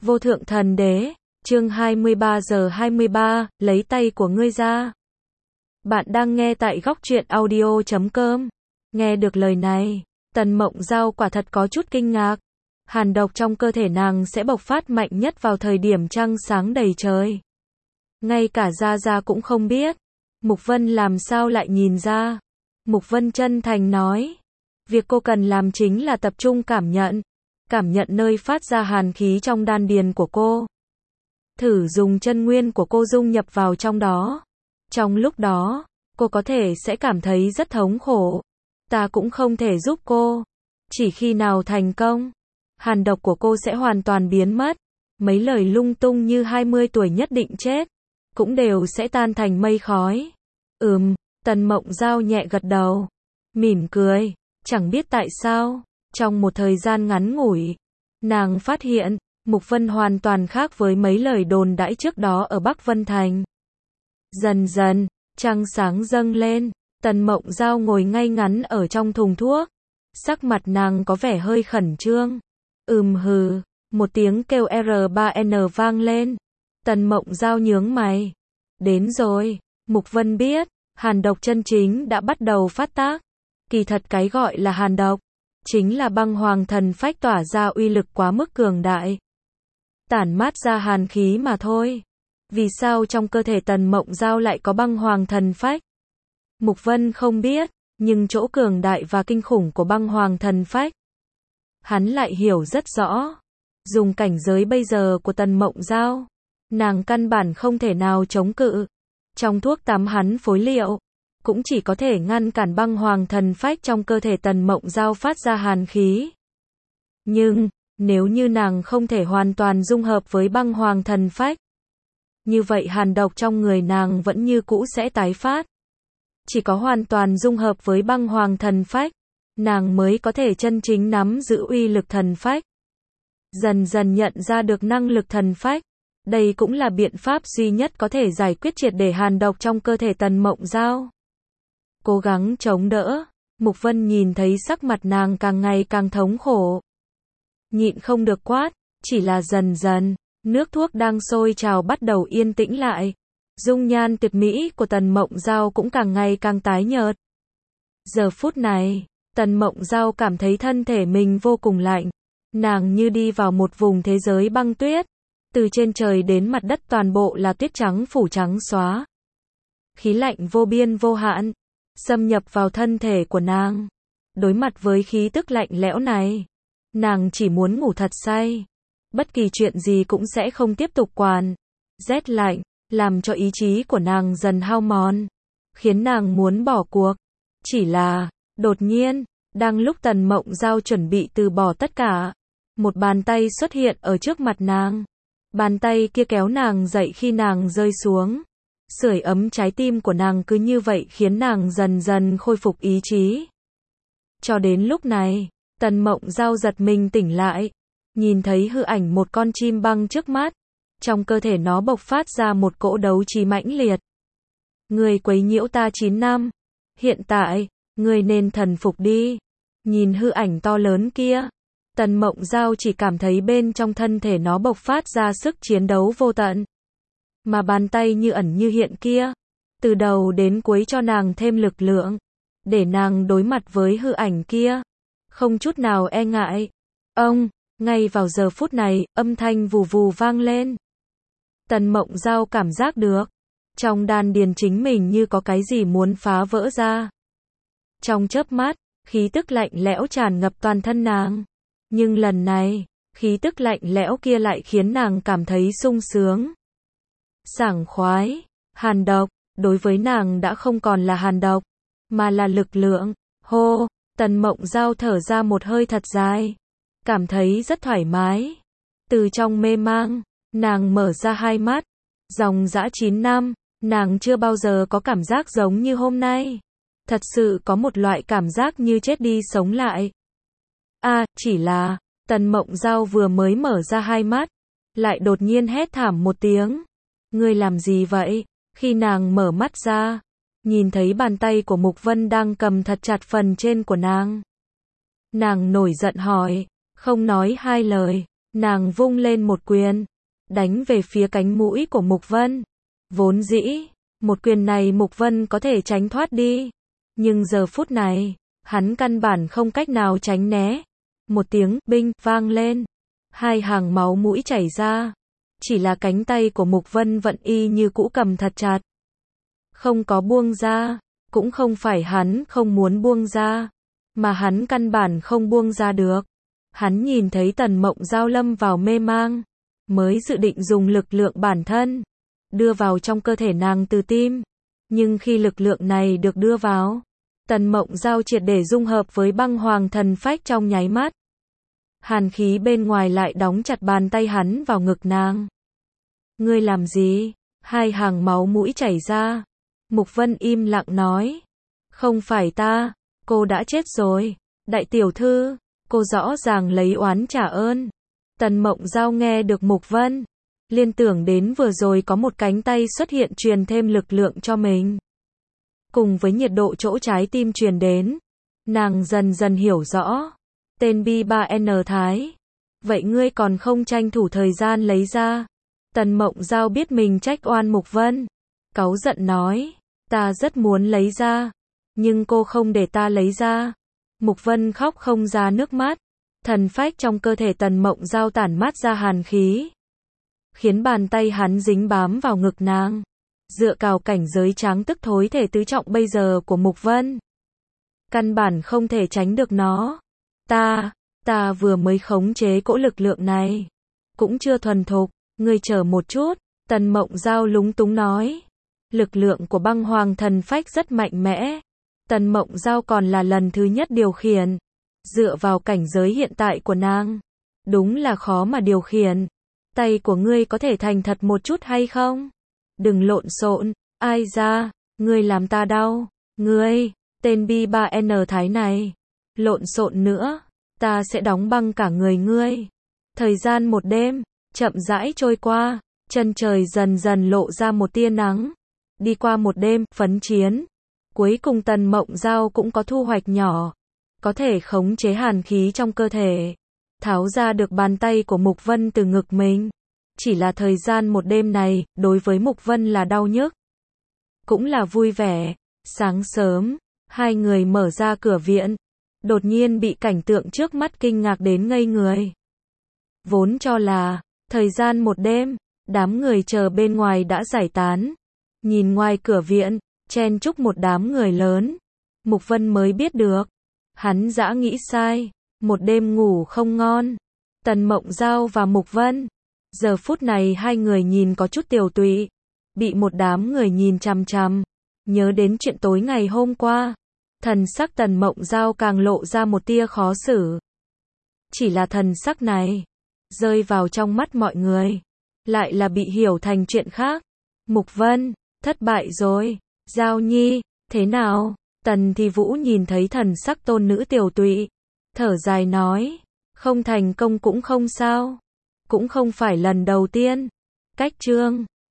Vô thượng thần đế, chương 23 giờ 23, lấy tay của ngươi ra. Bạn đang nghe tại góc truyện audio.com. Nghe được lời này, Tần Mộng Giao quả thật có chút kinh ngạc. Hàn độc trong cơ thể nàng sẽ bộc phát mạnh nhất vào thời điểm trăng sáng đầy trời. Ngay cả Gia Gia cũng không biết. Mục Vân làm sao lại nhìn ra? Mục Vân chân thành nói. Việc cô cần làm chính là tập trung cảm nhận nơi phát ra hàn khí trong đan điền của cô. Thử dùng chân nguyên của cô dung nhập vào trong đó. Trong lúc đó, cô có thể sẽ cảm thấy rất thống khổ. Ta cũng không thể giúp cô. Chỉ khi nào thành công, hàn độc của cô sẽ hoàn toàn biến mất. Mấy lời lung tung như 20 tuổi nhất định chết, cũng đều sẽ tan thành mây khói. Tần Mộng Giao nhẹ gật đầu, mỉm cười. Chẳng biết tại sao, trong một thời gian ngắn ngủi, nàng phát hiện, Mục Vân hoàn toàn khác với mấy lời đồn đãi trước đó ở Bắc Vân Thành. Dần dần, trăng sáng dâng lên, Tần Mộng Giao ngồi ngay ngắn ở trong thùng thuốc. Sắc mặt nàng có vẻ hơi khẩn trương. Hừ, một tiếng kêu R3N vang lên. Tần Mộng Giao nhướng mày. Đến rồi, Mục Vân biết, hàn độc chân chính đã bắt đầu phát tác. Kỳ thật cái gọi là hàn độc, chính là băng hoàng thần phách tỏa ra uy lực quá mức cường đại. Tản mát ra hàn khí mà thôi. Vì sao trong cơ thể Tần Mộng Giao lại có băng hoàng thần phách? Mục Vân không biết, nhưng chỗ cường đại và kinh khủng của băng hoàng thần phách, hắn lại hiểu rất rõ. Dùng cảnh giới bây giờ của Tần Mộng Giao, nàng căn bản không thể nào chống cự. Trong thuốc tắm hắn phối liệu, cũng chỉ có thể ngăn cản băng hoàng thần phách trong cơ thể Tần Mộng Giao phát ra hàn khí. Nhưng, nếu như nàng không thể hoàn toàn dung hợp với băng hoàng thần phách, như vậy hàn độc trong người nàng vẫn như cũ sẽ tái phát. Chỉ có hoàn toàn dung hợp với băng hoàng thần phách, nàng mới có thể chân chính nắm giữ uy lực thần phách. Dần dần nhận ra được năng lực thần phách, đây cũng là biện pháp duy nhất có thể giải quyết triệt để hàn độc trong cơ thể Tần Mộng Giao. Cố gắng chống đỡ, Mục Vân nhìn thấy sắc mặt nàng càng ngày càng thống khổ. Nhịn không được quát, chỉ là dần dần, nước thuốc đang sôi trào bắt đầu yên tĩnh lại. Dung nhan tuyệt mỹ của Tần Mộng Giao cũng càng ngày càng tái nhợt. Giờ phút này, Tần Mộng Giao cảm thấy thân thể mình vô cùng lạnh. Nàng như đi vào một vùng thế giới băng tuyết. Từ trên trời đến mặt đất toàn bộ là tuyết trắng phủ trắng xóa. Khí lạnh vô biên vô hạn xâm nhập vào thân thể của nàng. Đối mặt với khí tức lạnh lẽo này, nàng chỉ muốn ngủ thật say. Bất kỳ chuyện gì cũng sẽ không tiếp tục quản. Rét lạnh làm cho ý chí của nàng dần hao mòn, khiến nàng muốn bỏ cuộc. Chỉ là, đột nhiên, đang lúc Tần Mộng Giao chuẩn bị từ bỏ tất cả, một bàn tay xuất hiện ở trước mặt nàng. Bàn tay kia kéo nàng dậy khi nàng rơi xuống. Sưởi ấm trái tim của nàng cứ như vậy khiến nàng dần dần khôi phục ý chí. Cho đến lúc này, Tần Mộng Giao giật mình tỉnh lại, nhìn thấy hư ảnh một con chim băng trước mắt. Trong cơ thể nó bộc phát ra một cỗ đấu trí mãnh liệt. Người quấy nhiễu ta 9 năm. Hiện tại, người nên thần phục đi. Nhìn hư ảnh to lớn kia, Tần Mộng Giao chỉ cảm thấy bên trong thân thể nó bộc phát ra sức chiến đấu vô tận. Mà bàn tay như ẩn như hiện kia, từ đầu đến cuối cho nàng thêm lực lượng, để nàng đối mặt với hư ảnh kia, không chút nào e ngại. Ngay vào giờ phút này, âm thanh vù vù vang lên. Tần Mộng Giao cảm giác được, trong đan điền chính mình như có cái gì muốn phá vỡ ra. Trong chớp mắt, khí tức lạnh lẽo tràn ngập toàn thân nàng. Nhưng lần này, khí tức lạnh lẽo kia lại khiến nàng cảm thấy sung sướng. Sảng khoái, hàn độc, đối với nàng đã không còn là hàn độc, mà là lực lượng. Hô, Tần Mộng Giao thở ra một hơi thật dài, cảm thấy rất thoải mái. Từ trong mê mang, nàng mở ra hai mắt. Dòng dã 9 năm, nàng chưa bao giờ có cảm giác giống như hôm nay. Thật sự có một loại cảm giác như chết đi sống lại. Chỉ là, Tần Mộng Giao vừa mới mở ra hai mắt, lại đột nhiên hét thảm một tiếng. Ngươi làm gì vậy? Khi nàng mở mắt ra, nhìn thấy bàn tay của Mục Vân đang cầm thật chặt phần trên của nàng. Nàng nổi giận hỏi, không nói hai lời, Nàng vung lên một quyền, đánh về phía cánh mũi của Mục Vân. Vốn dĩ, một quyền này Mục Vân có thể tránh thoát đi. Nhưng giờ phút này, hắn căn bản không cách nào tránh né. Một tiếng binh vang lên. Hai hàng máu mũi chảy ra. Chỉ là cánh tay của Mục Vân vẫn y như cũ cầm thật chặt. Không có buông ra. Cũng không phải hắn không muốn buông ra. Mà hắn căn bản không buông ra được. Hắn nhìn thấy Tần Mộng Giao lâm vào mê mang. Mới dự định dùng lực lượng bản thân. Đưa vào trong cơ thể nàng từ tim. Nhưng khi lực lượng này được đưa vào, Tần Mộng Giao triệt để dung hợp với băng hoàng thần phách trong nháy mắt. Hàn khí bên ngoài lại đóng chặt bàn tay hắn vào ngực nàng. Ngươi làm gì? Hai hàng máu mũi chảy ra. Mục Vân im lặng nói. Không phải ta, cô đã chết rồi. Đại tiểu thư, cô rõ ràng lấy oán trả ơn. Tần Mộng Giao nghe được Mục Vân, liên tưởng đến vừa rồi có một cánh tay xuất hiện truyền thêm lực lượng cho mình. Cùng với nhiệt độ chỗ trái tim truyền đến, nàng dần dần hiểu rõ. Tên B3N Thái. Vậy ngươi còn không tranh thủ thời gian lấy ra? Tần Mộng Giao biết mình trách oan Mục Vân. Cáu giận nói. Ta rất muốn lấy ra. Nhưng cô không để ta lấy ra. Mục Vân khóc không ra nước mắt. Thần phách trong cơ thể Tần Mộng Giao tản mát ra hàn khí. Khiến bàn tay hắn dính bám vào ngực nàng. Dựa vào cảnh giới tráng tức thối thể tứ trọng bây giờ của Mục Vân. Căn bản không thể tránh được nó. Ta vừa mới khống chế cỗ lực lượng này. Cũng chưa thuần thục, ngươi chờ một chút. Tần Mộng Giao lúng túng nói. Lực lượng của băng hoàng thần phách rất mạnh mẽ. Tần Mộng Giao còn là lần thứ nhất điều khiển. Dựa vào cảnh giới hiện tại của nàng, đúng là khó mà điều khiển. Tay của ngươi có thể thành thật một chút hay không? Đừng lộn xộn, ai ra, ngươi làm ta đau. Ngươi, tên B3N Thái này, lộn xộn nữa, ta sẽ đóng băng cả người ngươi. Thời gian một đêm, chậm rãi trôi qua, chân trời dần dần lộ ra một tia nắng. Đi qua một đêm, phấn chiến. Cuối cùng Tần Mộng Giao cũng có thu hoạch nhỏ. Có thể khống chế hàn khí trong cơ thể. Tháo ra được bàn tay của Mục Vân từ ngực mình. Chỉ là thời gian một đêm này, đối với Mục Vân là đau nhức. Cũng là vui vẻ. Sáng sớm, hai người mở ra cửa viện. Đột nhiên bị cảnh tượng trước mắt kinh ngạc đến ngây người. Vốn cho là, thời gian một đêm, đám người chờ bên ngoài đã giải tán. Nhìn ngoài cửa viện, chen chúc một đám người lớn. Mục Vân mới biết được. Hắn dã nghĩ sai. Một đêm ngủ không ngon. Tần Mộng Giao và Mục Vân. Giờ phút này hai người nhìn có chút tiều tụy. Bị một đám người nhìn chằm chằm. Nhớ đến chuyện tối ngày hôm qua. Thần sắc Tần Mộng Giao càng lộ ra một tia khó xử. Chỉ là thần sắc này, rơi vào trong mắt mọi người. Lại là bị hiểu thành chuyện khác. Mục Vân, thất bại rồi. Giao Nhi, thế nào? Tần Thi Vũ nhìn thấy thần sắc tôn nữ tiều tụy. Thở dài nói. Không thành công cũng không sao. Cũng không phải lần đầu tiên. Cách chương